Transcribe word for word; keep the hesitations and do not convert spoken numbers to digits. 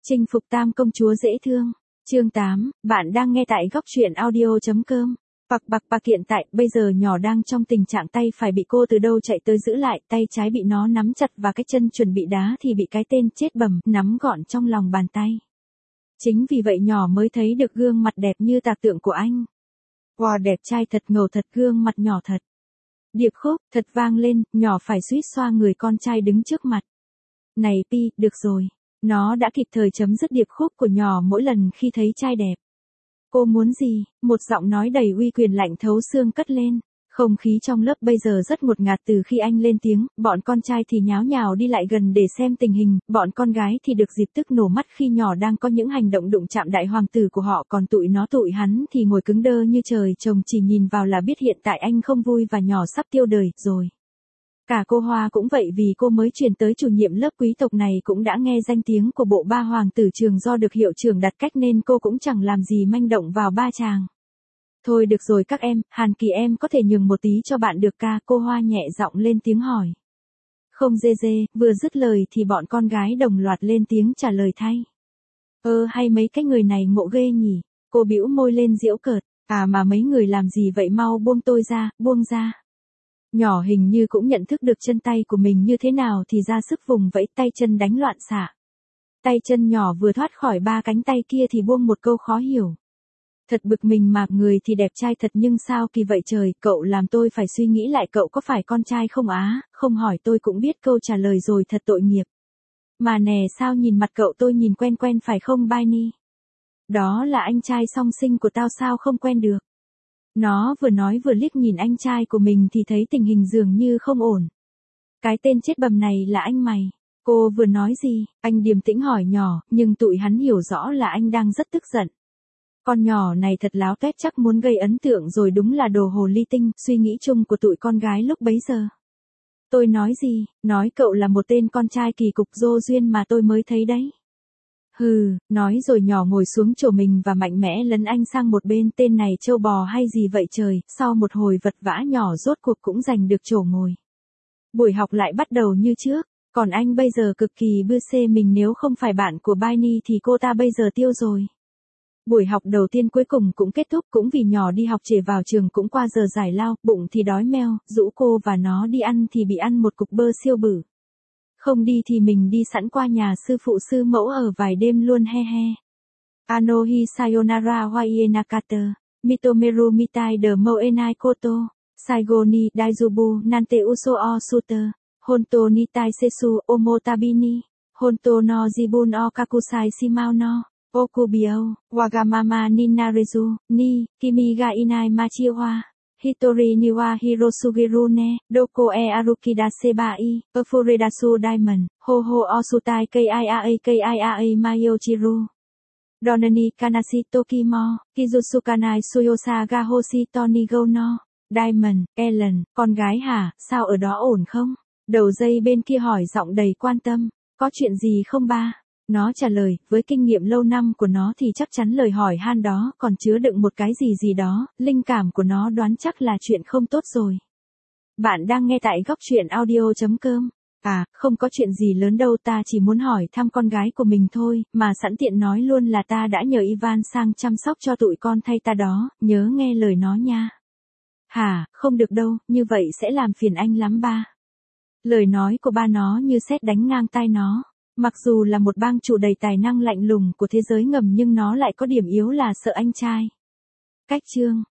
Chinh phục tam công chúa dễ thương. Chương tám, bạn đang nghe tại góc truyện audio.com. Bạc bạc bạc hiện tại, bây giờ nhỏ đang trong tình trạng tay phải bị cô từ đâu chạy tới giữ lại, tay trái bị nó nắm chặt và cái chân chuẩn bị đá thì bị cái tên chết bầm nắm gọn trong lòng bàn tay. Chính vì vậy nhỏ mới thấy được gương mặt đẹp như tạc tượng của anh. Wow, đẹp trai thật, ngầu thật, gương mặt nhỏ thật. Điệp khúc, thật vang lên, nhỏ phải suýt xoa người con trai đứng trước mặt. Này Pi, được rồi. Nó đã kịp thời chấm dứt điệp khúc của nhỏ mỗi lần khi thấy trai đẹp. Cô muốn gì? Một giọng nói đầy uy quyền lạnh thấu xương cất lên. Không khí trong lớp bây giờ rất ngột ngạt từ khi anh lên tiếng, bọn con trai thì nháo nhào đi lại gần để xem tình hình, bọn con gái thì được dịp tức nổ mắt khi nhỏ đang có những hành động đụng chạm đại hoàng tử của họ, còn tụi nó tụi hắn thì ngồi cứng đơ như trời trồng, chỉ nhìn vào là biết hiện tại anh không vui và nhỏ sắp tiêu đời rồi. Cả cô Hoa cũng vậy, vì cô mới chuyển tới chủ nhiệm lớp quý tộc này cũng đã nghe danh tiếng của bộ ba hoàng tử trường do được hiệu trưởng đặt cách nên cô cũng chẳng làm gì manh động vào ba chàng. Thôi được rồi các em, Hàn Kỳ em có thể nhường một tí cho bạn được ca, cô Hoa nhẹ giọng lên tiếng hỏi. Không dê dê, vừa dứt lời thì bọn con gái đồng loạt lên tiếng trả lời thay. Ơ hay mấy cái người này ngộ ghê nhỉ, cô bĩu môi lên giễu cợt, à mà mấy người làm gì vậy, mau buông tôi ra, buông ra. Nhỏ hình như cũng nhận thức được chân tay của mình như thế nào thì ra sức vùng vẫy, tay chân đánh loạn xạ. Tay chân nhỏ vừa thoát khỏi ba cánh tay kia thì buông một câu khó hiểu. Thật bực mình mà, người thì đẹp trai thật nhưng sao kỳ vậy trời, cậu làm tôi phải suy nghĩ lại, cậu có phải con trai không á, không hỏi tôi cũng biết câu trả lời rồi, thật tội nghiệp. Mà nè, sao nhìn mặt cậu tôi nhìn quen quen phải không Baini? Đó là anh trai song sinh của tao, sao không quen được? Nó vừa nói vừa liếc nhìn anh trai của mình thì thấy tình hình dường như không ổn. Cái tên chết bầm này là anh mày. Cô vừa nói gì? Anh điềm tĩnh hỏi nhỏ, nhưng tụi hắn hiểu rõ là anh đang rất tức giận. Con nhỏ này thật láo tuét, chắc muốn gây ấn tượng rồi, đúng là đồ hồ ly tinh, suy nghĩ chung của tụi con gái lúc bấy giờ. Tôi nói gì? Nói cậu là một tên con trai kỳ cục vô duyên mà tôi mới thấy đấy. Hừ, nói rồi nhỏ ngồi xuống chỗ mình và mạnh mẽ lấn anh sang một bên, tên này trâu bò hay gì vậy trời, sau một hồi vật vã nhỏ rốt cuộc cũng giành được chỗ ngồi. Buổi học lại bắt đầu như trước, còn anh bây giờ cực kỳ bưa xê mình, nếu không phải bạn của Baini thì cô ta bây giờ tiêu rồi. Buổi học đầu tiên cuối cùng cũng kết thúc, cũng vì nhỏ đi học trễ vào trường cũng qua giờ giải lao, bụng thì đói meo, rủ cô và nó đi ăn thì bị ăn một cục bơ siêu bự. Không đi thì mình đi sẵn qua nhà sư phụ sư mẫu ở vài đêm luôn, he he. Anohi sayonara wa ienakata, mitomeru mitai de mo enai koto, saigoni daijubu nante uso o suter, honto nitai sesu omotabini, honto no jibun o kakusai shimao no, okubio, wagamama ninarezu, ni, kimi ga inai machiwa. Hitori niwa hirosugiru ne, doko e arukida sebai, efuredasu diamond, ho ho osutai kiaa kiaa mayochiru. Donani kanashi tokimo, kizusukanai suyosa ga hoshi tonigo no. Diamond, Ellen, con gái hả, sao ở đó ổn không? Đầu dây bên kia hỏi giọng đầy quan tâm, có chuyện gì không ba? Nó trả lời, với kinh nghiệm lâu năm của nó thì chắc chắn lời hỏi han đó còn chứa đựng một cái gì gì đó, linh cảm của nó đoán chắc là chuyện không tốt rồi. Bạn đang nghe tại góc truyện audio.com. À, không có chuyện gì lớn đâu, ta chỉ muốn hỏi thăm con gái của mình thôi, mà sẵn tiện nói luôn là ta đã nhờ Ivan sang chăm sóc cho tụi con thay ta đó, nhớ nghe lời nó nha. Hả, không được đâu, như vậy sẽ làm phiền anh lắm ba. Lời nói của ba nó như sét đánh ngang tai nó. Mặc dù là một bang chủ đầy tài năng lạnh lùng của thế giới ngầm nhưng nó lại có điểm yếu là sợ anh trai. Cách chương